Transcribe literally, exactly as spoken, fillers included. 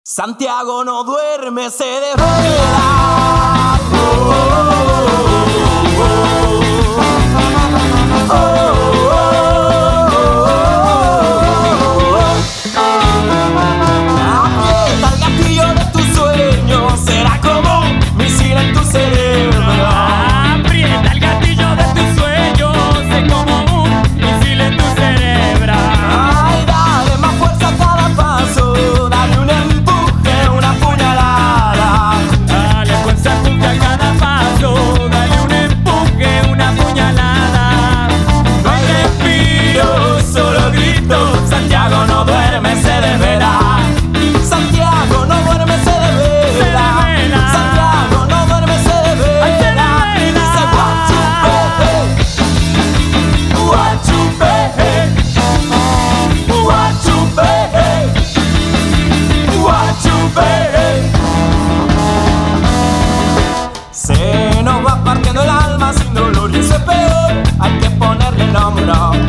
Santiago no duerme, se desvela. Oh, oh, oh, oh, oh, oh. Aprieta el gatillo de tus sueños, será como un misil en tu cerebro. Aprieta el gatillo de tus sueños, es como un misil en tu cerebro. Ay, dale más fuerza a cada paso, dale un empuje, una puñalada. Dale fuerza, empuje a cada paso, dale un empuje, una puñalada. No hay respiro, solo grito. Santiago no duerme, se desvela. Santiago no duerme, se desvela. Santiago no duerme, se desvela. Y dice guachupe, guachupe, guachupe, guachupe. Se nos va partiendo el alma sin dolor y eso es peor. Hay que ponerle el hombro.